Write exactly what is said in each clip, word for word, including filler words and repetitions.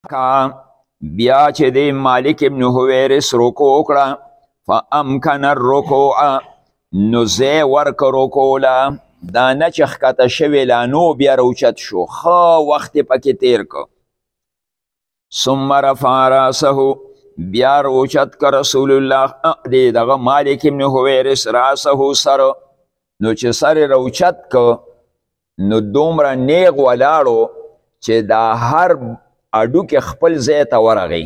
کا بیا چې دی مالک ابن حویرس رکوع وکړه فامکن الرکوع نو ځای ورکه رکوع له دا نه چې ښکته شوې لا نو بیا راوچت شو ښه وخت یې پکې تیر که ثم رفع راسه بیا راوچت که رسول الله دی دغه مالک ابن حویرس راسه سر نو چې سر یې راوچت که نو دومره نیغ ولاړو چې دا هر اډوکې خپل ځای ته ورغی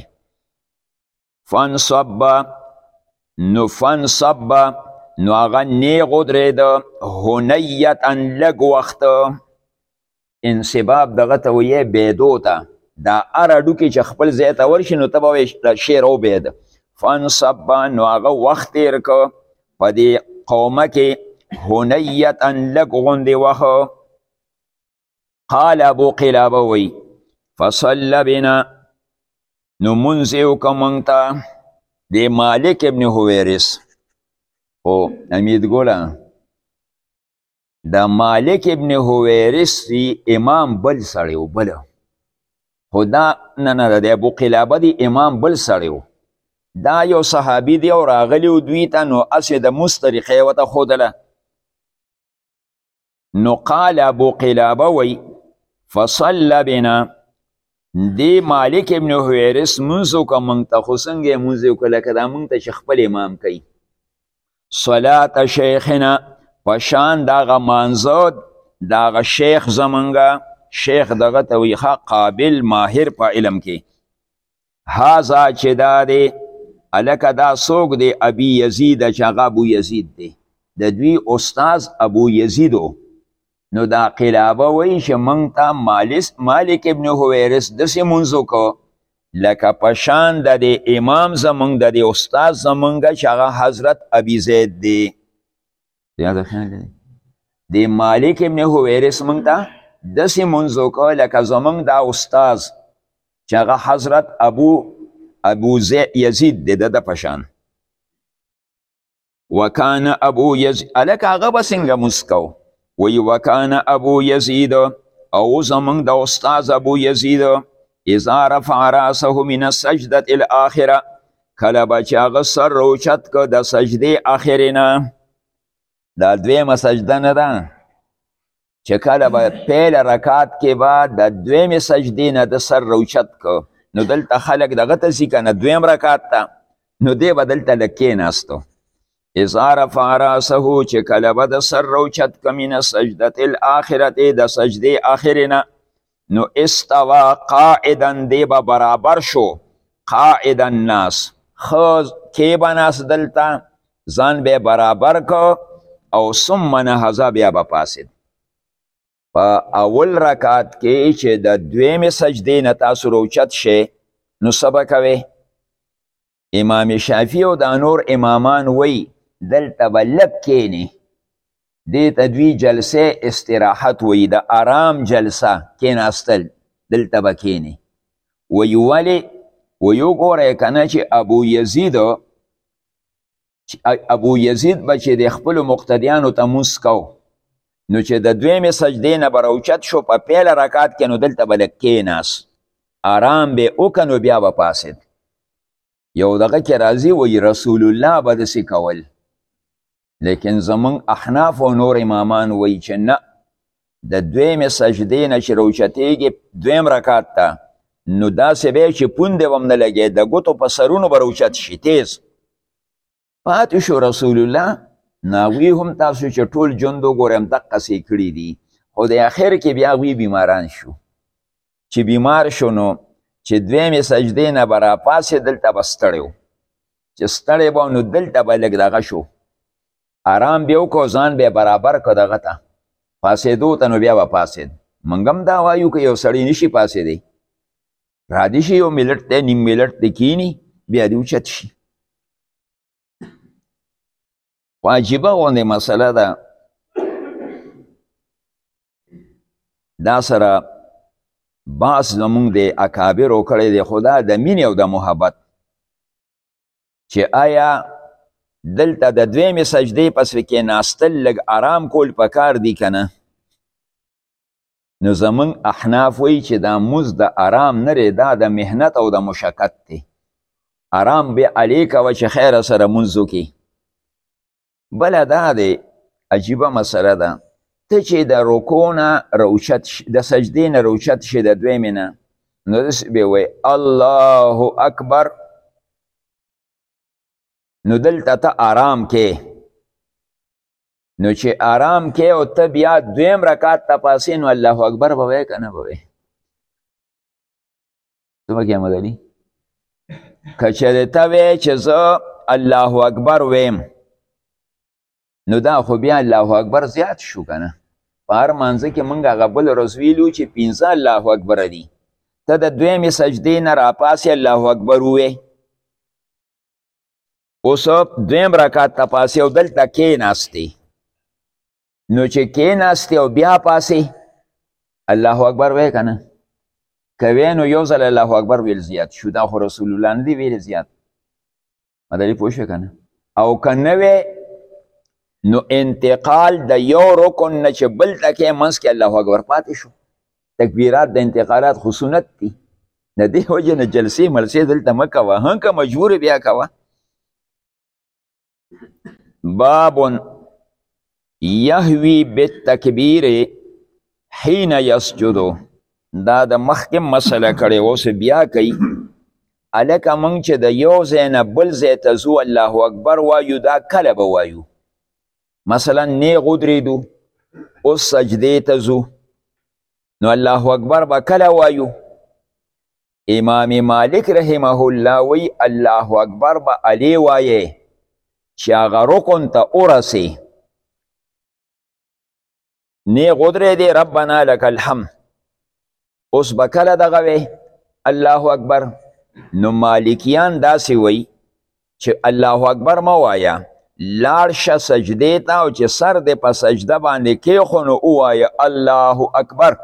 فانصب نو فانصب نو هغه نیغ ودرېده هنیتا لږ وخت انصباب دغه ته ویې بیدو ته دا هر اډوکې چې خپل ځای ته ورشي نو ته به وایې شی راوبیده فانصب نو هغه وخت تېر که په دې قومه کې هنیتا لږ غوندې وخت قال ابو قلابه وی فصل بنا نو منزیو که منگتا دی مالک ابن حویرس او امید گولا دا مالک ابن حویرس دی امام بل سړیو بل خو دا نه نه دی ابو قلابه دی امام بل سړیو دا یو صحابی دی او راغلیو دوی ته نو اسې د مس طریقې ورته ښودله نو قال ابو قلابه وی فصل بنا دی مالک ابن حویرس منځ وکړه موږ ته خو څنګه یې منځ وکړه لکه دا موږ ته چې خپل امام کوي صلات شیخنا په شان د هغه مانځه د هغه شیخ زمونږه شیخ دغه ته وایي ښه قابل ماهر په علم کې هذا چې دا دی هلکه دا څوک دی ابي یزید چې هغه ابو یزید دی د دوی استاز ابو یزیدو نو دا قلابه وی چې موږ ته مالک ابن حویرس داسې مونځ وکړو لکه په شان د دې امام زموږ د دې استاد زموږ چې هغه حضرت ابي زید دی د مالک ابن حویرس موږ ته داسې مونځ وکړو لکه زموږ دا استاد چې هغه حضرت ابو ابو یزید دی د ده په شان وکانه ابو یزید هلکه هغه به څنګه مونځ کوو وی وکان ابو یزید او زمون د استاذ ابو یزید اذا رفع راسه من السجده الاخره کله به چې هغه سر راوچت که د سجدې آخرې نه دا دویمه سجده نه ده چې کله به پیل رکات کې به د دویمې سجدې نه د سر راوچت که نو دلته خلک دغه ته ځي که نه دویم رکات ته نو دی به دلته لږ کېناستو اذا رفع راسه چې کله به د سر راوچت که من سجدة الاخرة د سجدې آخرې نه نو استوا قاعدا دی به برابر شو قاعدا الناس ښه کې به ناست دلته ځان به برابر که او ثم نهضه بیا به پاسید په اول رکات کې چې د دویمې سجدې نه تاسو راوچت شئ نو څه به کوئ امام شافعي او دا نور امامان وی دلته به لږ کینی دې ته دوی جلسه استراحت وی د آرام جلسه کیناستل دلته به کینی وی ولې وی وګورئ که نه چې ابو یزید ابو یزید به چې د خپلو مقتدیانو ته مونځ کو نو چې د دویمې سجدې نه به راوچت شو په پیله رکات کې نو دلته به لږ کیناست آرام به وکړه نو بیا به پاسید یو دغه کې راځي وی رسول الله به داسې کول لیکن زمون احناف و نور امامان وی چې نه د دویمې سجدې نه چې راوچتېږي دویم رکات ته نو داسې به چې پوندې به هم نه لګې د ګوتو په سرونو به راوچت شي تیز پاتې شو رسول الله ناوی هم تاسو چې ټول ژوند وګورئ همدقسې کړي دي خو د اخر کې بیا هغوی بیماران شو چې بیمار شو نو چې دویمې سجدې نه به راپاسې دلته به ستړی و چې ستړی به نو دلته به لږ دغه شو آرام بیا وکړو ځان بیا برابر که دغه ته پاسېدو ته نو بیا به پاسېد موږ هم دا وایو که یو سړی نشي پاسېدی رادی شي یو ملټ دی نیم ملټ دی کینی بیا دې اوچت شي خو عجیبه غوندې مسله ده دا سره باس زمونږ د اکابرو کړی دی خو دا د مینې او د محبت چې آیا دلته د دویمې سجدې پس کې ناستل لږ آرام کول پکار دی که نه نو زمونږ احناف وایي چې دا مزد د آرام نه دی، دا د محنت او د مشقت دی. آرام به علی کوه چې خیره سره مونځ وکړي. بله دا دی عجیبه مسله ده، ته چې د رکوع نه روچت د سجدې نه روچت شي د دویمې نه، نو داسې به وایي الله اکبر، نو دلته ته آرام کې، نو چې آرام کې او ته بیا دویم رکعت ته پاسې، نو الله اکبر به وایې که نه به وایې؟ څه پکې احمد علي؟ که چېرې ته وایې چې زه الله اکبر ویم، نو دا خو بیا الله اکبر زیات شو که نه؟ په هر مانځه کې موږ هغه بل ورځ ویلو چې پنځه الله اکبر دي، ته د دویمې سجدې نه راپاسې الله اکبر ووایې. اوس دویم رکعت ته پاسې او دلته کېناستې، نو چې کېناستې او بیا پاسې الله اکبر وایې که نه؟ که وایې نو یو ځل الله اکبر ویل زیات شو، دا خو رسول الله نه دی ویلې زیات. مدلي پوه شوې که نه؟ او که نه وی نو انتقال د یو رکن نه چې بل ته کې منځ کې الله اکبر پاتې شو. تکبیرات د انتقالات خو سنت دي، د دې وجې نه جلسې ملسې دلته مه کوه، هم که مجبور بیا کوه. باب یهوی بالتکبیر حین یسجدو، دا د مخکې مسله کړې اوس بیا کوي. هلکه موږ چې د یو ځای نه بل ځای ته ځو الله اکبر وایو، دا کله به وایو؟ مثلا نیغ ودرېدو اوس سجدې ته ځو، نو الله اکبر به کله وایو؟ امام مالک رحمه الله وی الله اکبر به علی وایې چې هغه رکن ته ورسې. نیغ ودرېدې ربنا لک الحمد، اوس به کله دغه وی الله اکبر؟ نو مالکیان داسې وی چې الله اکبر مه وایه، لاړ شه سجدې ته او چې سر دې په سجده باندې کېښو نو ووایه الله اکبر،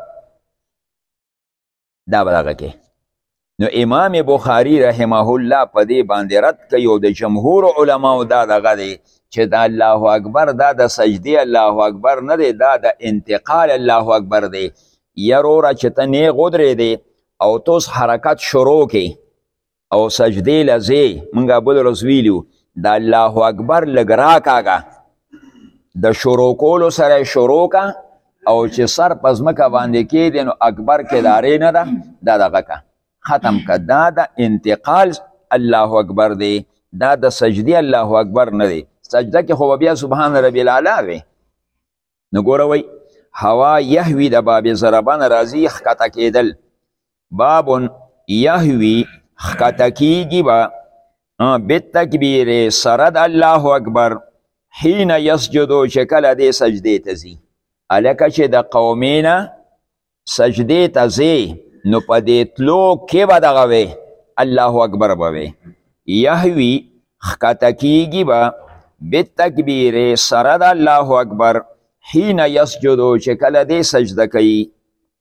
دا به دغه کې. نو امام بخاري رحمه الله په دې باندې رد کوي او د جمهور علماو دا دغه دی چې دا الله اکبر دا د سجدې الله اکبر نه دی، دا د انتقال الله اکبر دی. یروره چې ته نیغ ودرېدې او ته اوس حرکت شروع کې او سجدې له ځې، موږ بل ورځ ویلو د الله اکبر لږ راکاږه، د شروع کولو سره شروع کا، او چې سر په ځمکه باندې کېدې نو اکبر کې دارې نه ده، دا دغه که ختم که. دا د انتقال الله اکبر دی، دا د سجدې الله اکبر نه دی. سجده کې خو بیا سبحان ربی الاعلی وی. نو ګوره وی هوا یهوی د باب ضربه نه راځي ښکته کېدل. باب یهوی ښکته کېږي به بالتکبیر سره د الله اکبر حین یسجدو چې کله دې سجدې ته ځي. هلکه چې د قومې نه سجدې ته ځې نو په دې تلو کې به دغه وی الله اکبر به وی. یهوی ښکته کېږي به بالتکبیر سره د الله اکبر حین یسجدو چې کله دې سجده کوي.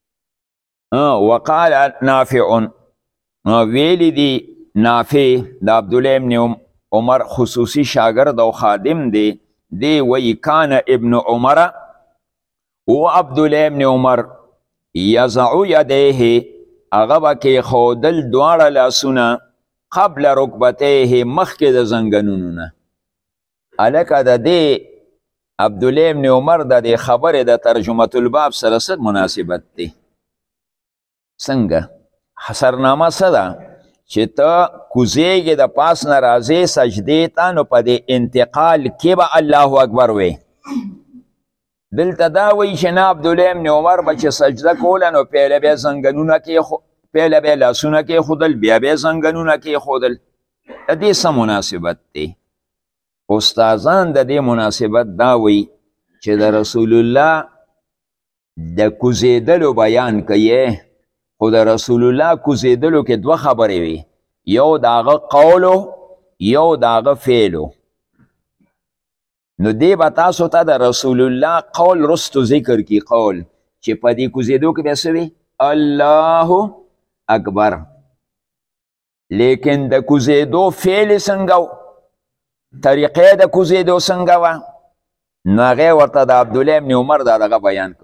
وقال نافع ویلی دی نافع د عبدالله ابن عمر خصوصي شاگرد او خادم دی، دی وی کان ابن عمر و عبدالله ابن عمر یزعو یدیه، هغه به کېښودل دواړه لاسونه قبل رکبتیه مخکې د زنګنونو نه. هلکه د دې عبدالله ابن عمر د دې خبرې د ترجمة الباب سره څه مناسبت دی؟ څنګه سرنامه څه ده چې ته کوزیږې د پاس نه راځې سجدې ته، نو په دې انتقال کې به الله اکبر وی. دلته دا وی چې نه عبدالله ابن عمر به چې سجده کوله نو پیله بیا زنګنونه کې پیله بیا لاسونه کېښودل، بیا بیا زنګنونه کېښودل. د دې څه مناسبت دی؟ استادان د دې مناسبت دا وی چې د رسول الله د کوزیدلو بیان کوي، خو د رسول الله کوزیدلو کې دوه خبرې وي، یو د هغه قولو یو د هغه فعلو. نو دی به تاسو ته د رسول الله قول رستو ذکر کی، قول چې په دې کوزیدو کې بیا څه وي؟ الله اکبر. لیکن د کوزیدو فعل څنګه و؟ طریقې د کوزیدو څنګه وه؟ نو هغې ورته د عبدالله ابن عمر دا دغه بیان کو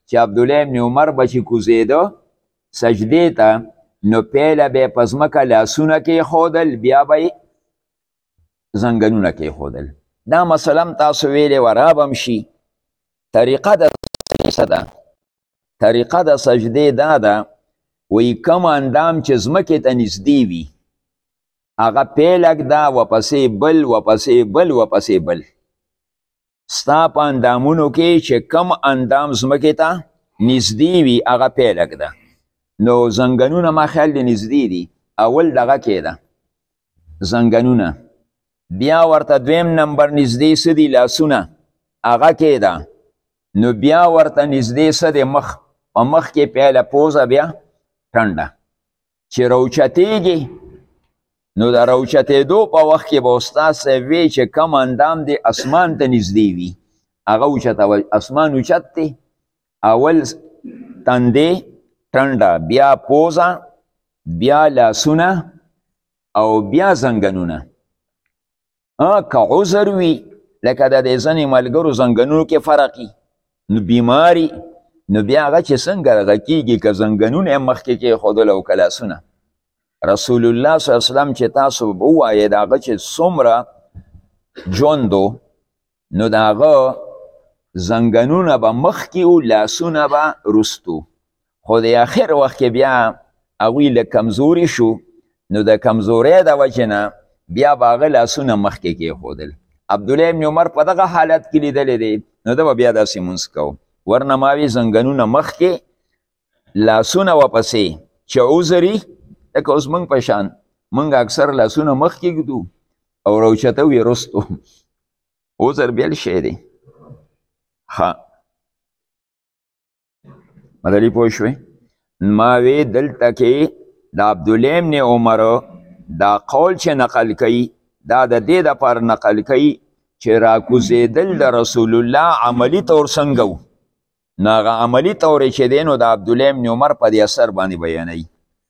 چې عبدالله ابن عمر به چې کوزېده سجدې ته نو پیله به یې په ځمکه لاسونه کېښودل بیا به یې زنګنونه کېښودل. دا مسله هم تاسو ویلې وه را به هم شي. طریقه د څه ده؟ طریقه د سجدې دا ده وایي کوم اندام چې ځمکې ته نږدې وي هغه پیلک ده ورپسې بل ورپسې بل ورپسې بل. ستا په اندامونو کې چې کم اندام ځمکې ته نږدې وي هغه پیلک ده. نو زنګنونه ما خیال دی نږدې دي. اول دغه کې ده زنګنونه، بیا ورته دویم نمبر نږدې څه دي لاسونه هغه کې ده. نو بیا ورته نږدې څه دی مخ، په مخ کې پیله پوزه بیا ټنډه. چې راوچتېږي نو د راوچتېدو په وخت کې به استاد صاحب وی چې کم اندام دی اسمان ته نږدې وي هغه اوچتوئ. اسمان اوچت دی، اول تندې ټنډه، بیا پوزه، بیا لاسونه او بیا زنګنونه. که عذر وي لکه د دې ځینې ملګرو زنګنونو کې فرق وي نو بیماري نو بیا هغه چې څنګه هغه کېږي که زنګنونه یې مخکې کېښودل او که لاسونه. رسول الله صلی الله علیه وسلم چې تاسو ووایې د هغه چې څومره ژوند نو د هغه زنګنونه به مخکې و لاسونه به وروستو. خو د آخر وخت کې بیا هغوی لږ کمزوري شو نو د کمزورۍ د وجې نه بیا به هغه لاسونه مخکې کېښودل. عبدالله ابن عمر په دغه حالت کې لیدلی دی نو ده به بیا داسې مونځ کو. ورنه ما وی زنګنونه مخکې لاسونه ورپسې. چې عذر وي لکه اوس موږ په شان موږ اکثر لاسونه مخکې ږدو او راوچته وي وروستو. عذر بېل شی دی. ښه مدلي پوه شوې؟ ما وی دلته کې د عبدالله ابن عمر دا قول چې نقل کوي دا د دې دپاره نقل کوي چې راکوزېدل د رسول الله عملي طور څنګه و. نو هغه عملي طور چې دی نو د عبدالله ابن عمر په دې اثر باندې بیانوي.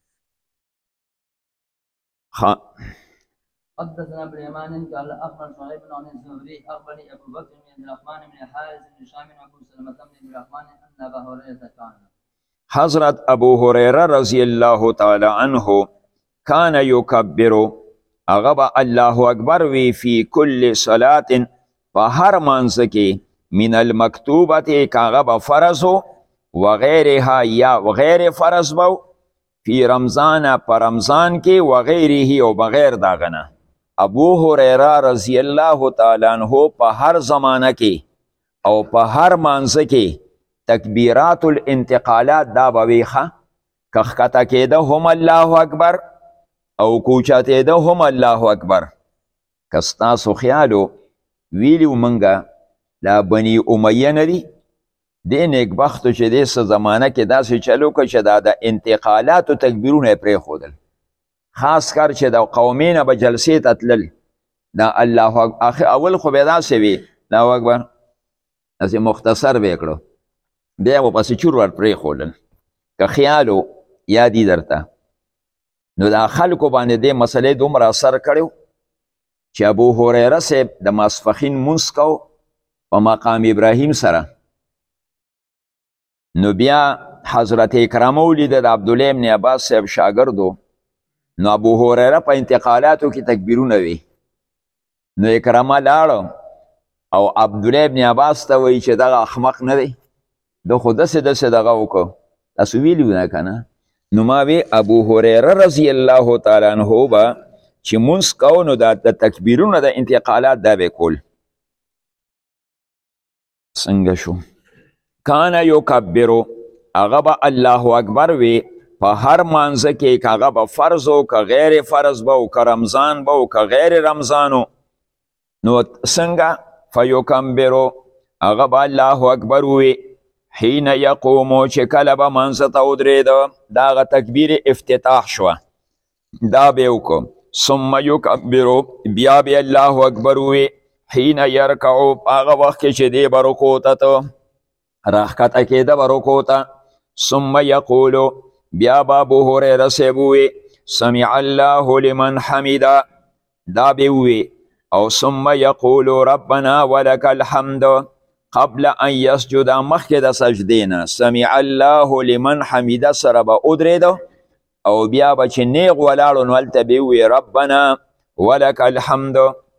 حدثنا ابن يمان قال اخبر شعيب عن الزهري اخبرني ابو بكر بن عبد الرحمن بن حارث بن هشام ابو سلمة بن عبد الرحمن ان ابا هريره كان حضرت ابو هريره رضی الله تعالی عنه کان یکبر هغه الله اکبر وی فی کل صلات په هر مانځ کې من المکتوبه کاغه به فرض و غیرها یا غیر فرض بو فی رمضان پر رمضان کې و غیره او بغیر داغنه. ابو هریره رضی الله تعالی عنہ په هر زمانه کې او په هر مانځ کې تکبیرات الانتقالات دا به ویخه که ښکته کېده هم الله اکبر او کوچاتېده هم الله اکبر. که ستاسو خیالو ویلیو منګه دا بني امیه نه دي دې نیکبختو چې دې څه زمانه کې داسې چلو که چې دا د انتقالاتو تکبیرونه یې پرېښودل. خاص کر چې د قومې نه به جلسې ته تلل دا الله اکبر اول خو به داسې وي الله اکبر داسې مختصر به یې کړو بیا به پسې چور ور پرېښودل. که خیالو یادي درته نو دا خلکو باندې دې مسلې دومره اثر کړی چې ابو هریره صاحب د ماسپښین مونځ کو په مقام ابراهیم سره. نو بیا حضرت اکرمه ولیده د عبدالله ابن عباس صاحب شاګردو. نو ابو هریره په انتقالاتو کې تکبیرونه وي. نو اکرمه لاړه او عبدالله ابن عباس ته وایي چې دغه احمق نه دی ده خو داسې داسې دغه وکړو تاسو ویلي نه که نه. نو ما وی ابو هریره رضی الله تعالی عنه به چې مونځ کو نو د تکبیرونه د انتقالات دا به کول. څنګه شو؟ کان یکبرو هغه به الله اکبر وی په هر مانځه کې که هغه به فرض و که غیر فرض به و که رمضان به و که غیر رمضانو. نو څنګه فیکبرو هغه به الله اکبر وی حین یقومو چې کله به مانځه ته ودرېده د هغه تکبیر افتتاح شوه دا به وکړو. ثم یکبرو بیا به الله اکبر وی حین یرکعو په هغه وخت کې چې دی به رکوع ته ته راښکته کېده به رکوع ته. ثم یقولو بیا به ابو هریره صاحب ووی سمع الله لمن حمیده دا به ووی او ثم یقولو ربنا ولک الحمد قبل ان یسجد مخکې د سجدې نه سمع الله لمن حمیده سره به ودرېده او بیا به چې نیغ ولاړو نو هلته به ووی ربنا ولک الحمد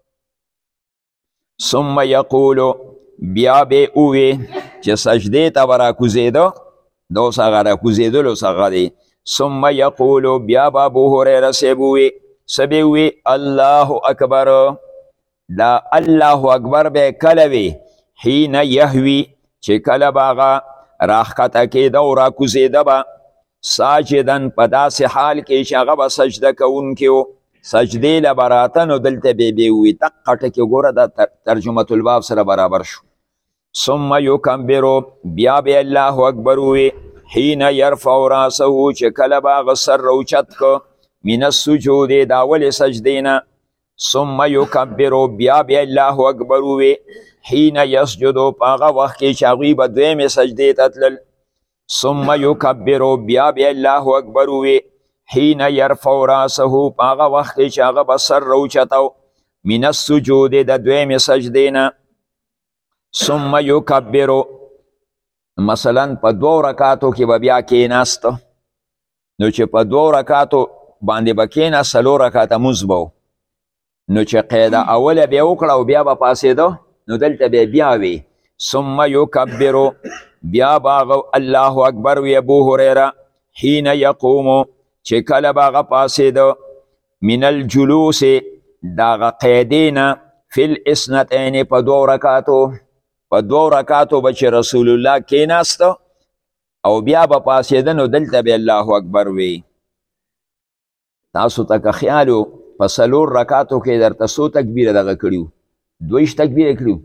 ثم یقولو بیا به ووی چې سجدې ته به راکوزېده دا اوس هغه راکوزېدلو څخه دی ثم یقولو بیا به ابو هریره صاحب ووی څه به ووی الله اکبر دا الله اکبر به کله وی حین یهوی چې کله به هغه راښکته کېده او راکوزېده به ساجدن په داسې حال کې چې هغه به سجده کوونکی و سجدې له به راته نو دلته به بې وي دقه ټکې ګوره دا ترجمة الباب سره برابر شو ثم یکبرو بیا به الله اکبر ووی حین یرفع راسه چې کله به هغه سر راوچت که من السجود د اولې سجدې نه ثم یکبرو بیا به الله اکبر ووی حین یسجدو په هغه وخت کې چې هغوی به دویمې سجدې ته تلل ثم یکبرو بیا به الله اکبر ووی حین یرفع راسه په هغه وخت کې چې هغه به سر راوچتو من السجود د دویمې سجدې نه ثم یکبرو مثلا په دوو رکاتو کې به بیا کېناسته نو چې په دوو رکاتو باندې به کېناست څلور رکاته مونځ به نو چې قیده اوله بیا وکړه او بیا به پاسېده نو دلته بیا بیا وی ثم یکبرو بیا به الله اکبر وی ابو هریره حین یقومو چې کله به هغه پاسېده من الجلوس د هغه قیدې نه فی الاثنتین په دوو رکاتو په دوو رکاتو به چې رسول الله کېناسته او بیا به پاسېده نو دلته به الله اکبر وی تاسو ته که خیالو په څلور رکاتو کې درته څو تکبیره دغه کړي دویش تکبیره کړي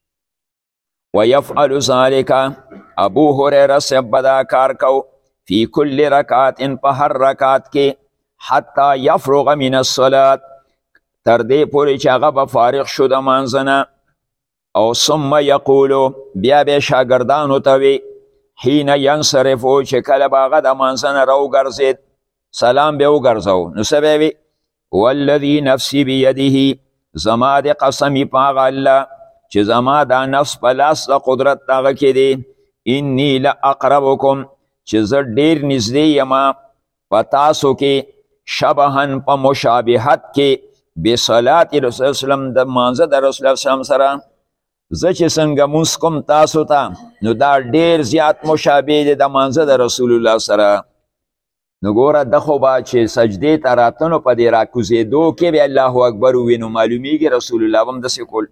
ویفعل ذلک ابو هریره صاحب به دا کار کو فی کل رکعت په هر رکعت کې حتی یفرغ من الصلاة تر دې پورې چې هغه به فارغ شو د مانځه نه او ثم یقولو بیا به شاګردانو ته وی حین ینصرفو چې کله به هغه د مانځه نه راوګرځېد سلام به وګرځو نو څه به وي والذي نفسی بیده زما د قسمی په هغه الله چې زما دا نفس په لاس د قدرت دغه کې دی انی لاقربکم چې زه ډېر نږدې یم په تاسو کې شبهن په مشابهت کې بصلات رسول وسلم د مانځه د رسول وسلم سره زه چې څنګه مونځ کوم تاسو ته نو دا ډېر زیات مشابه دی د مانځه د رسول الله سره نو ګوره ده خو به چې سجدې ته راته نو په دې راکوزېدو کې به الله اکبر ووي نو معلومیږي رسول الله به هم داسې کول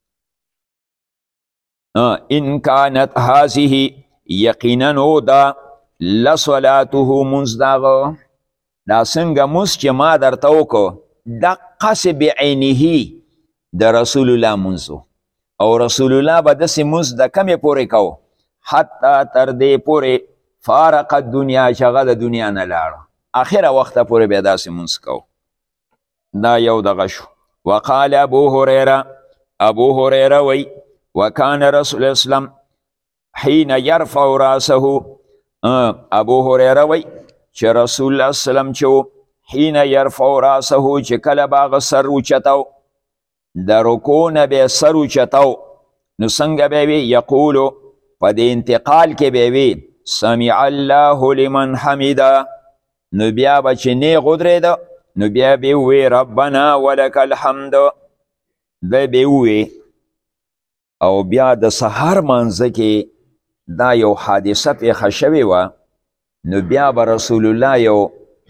ان کانت هذه یقینا نو دا لصلاته مونځ دغه دا څنګه مونځ چې ما درته وکړو دقسې بعینه د رسول الله مونځ او رسول الله به داسې مونځ د کمې پورې کو حتی تر دې پورې فارق الدنیا چې هغه د دنیا نه لاړه اخره وخته پورې بیا داسې مونځ کو دا یو دغه شو وقال ابو هریره ابو هریره وی وکان رسول اسلام حین یرفع راسه ابو هریره وی چې رسول الله سلام چې حین یرفع راسه چې کله به هغه سر اوچتو د رکوع نه به سر اوچتو نو څنګه به وي یقولو په دې انتقال کې به وي سمع الله لمن حمیده نو بیا به چې نیغ ودرېده نو بیا به ووی ربنا ولک الحمد دی به ووی او بیا د سهار مانځه کې دا یو حادثه پیښه شوې وه نو بیا به رسول الله یو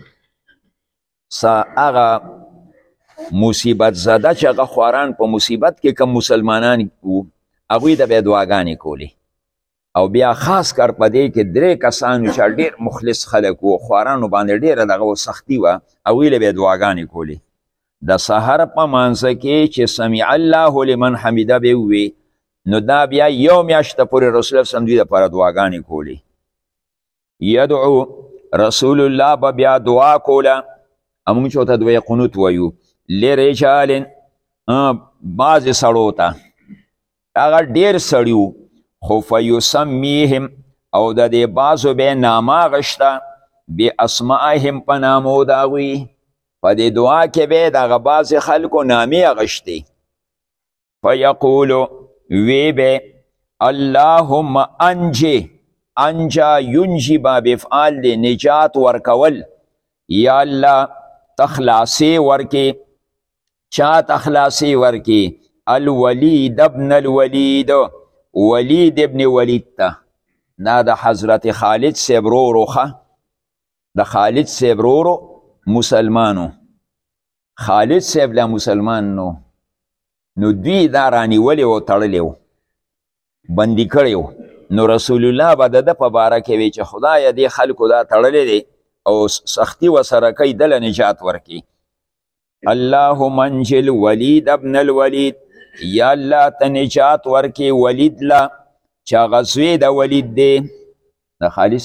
هغه مصیبت زده چې هغه خواران په مصیبت کې کم مسلمانان وو هغوی ته به یې دعاګانې کولې او بیا خاص کر په دې کې درې کسانو چې ډېر مخلص خلک وو خوارانو باندې ډېره دغه سختي وه هغوی له به یې دعاګانې کولې د سهار په مانځه کې چې سمع الله لمن حمیده به ووي نو دا بیا یو میاشته پورې رسول الله صلی دوی دپاره دعاګانې کولې یدعو رسول الله به بیا دعا کوله امونږ چې ورته دوی قنوت وایو لرجال بعضې سړو ته هغه ډېر سړي وو خو فیسمیهم او د دې بعضو به یې نامه اخیسته باسمائهم په نامو د هغوی په دې دعا کې به یې د هغه بعضې خلکو نامې اخیستې فیقولو وی به اللهم انجی انجا ینجی باب افعال دی نجات ورکول یا الله تخلاصی ورکی چا تخلاصی ورکی الولید ابن الولید ولید ابن ولید تا نا د حضرت خالد سیبرورو خه د خالد سیبرورو مسلمانو خالد سیب لا مسلمان نو نو دوی دا رانیولی و تړلی و بندي کړی و نو رسول الله به د ده په باره کې وی چې خدایه دې خلکو دا تړلی دی او سختی ورسره کوي دله نجات ورکي اللهم انجل الولید ابن الولید یا الله ته نجات ورکي ولید لا چې غزوې د ولید دی د خالد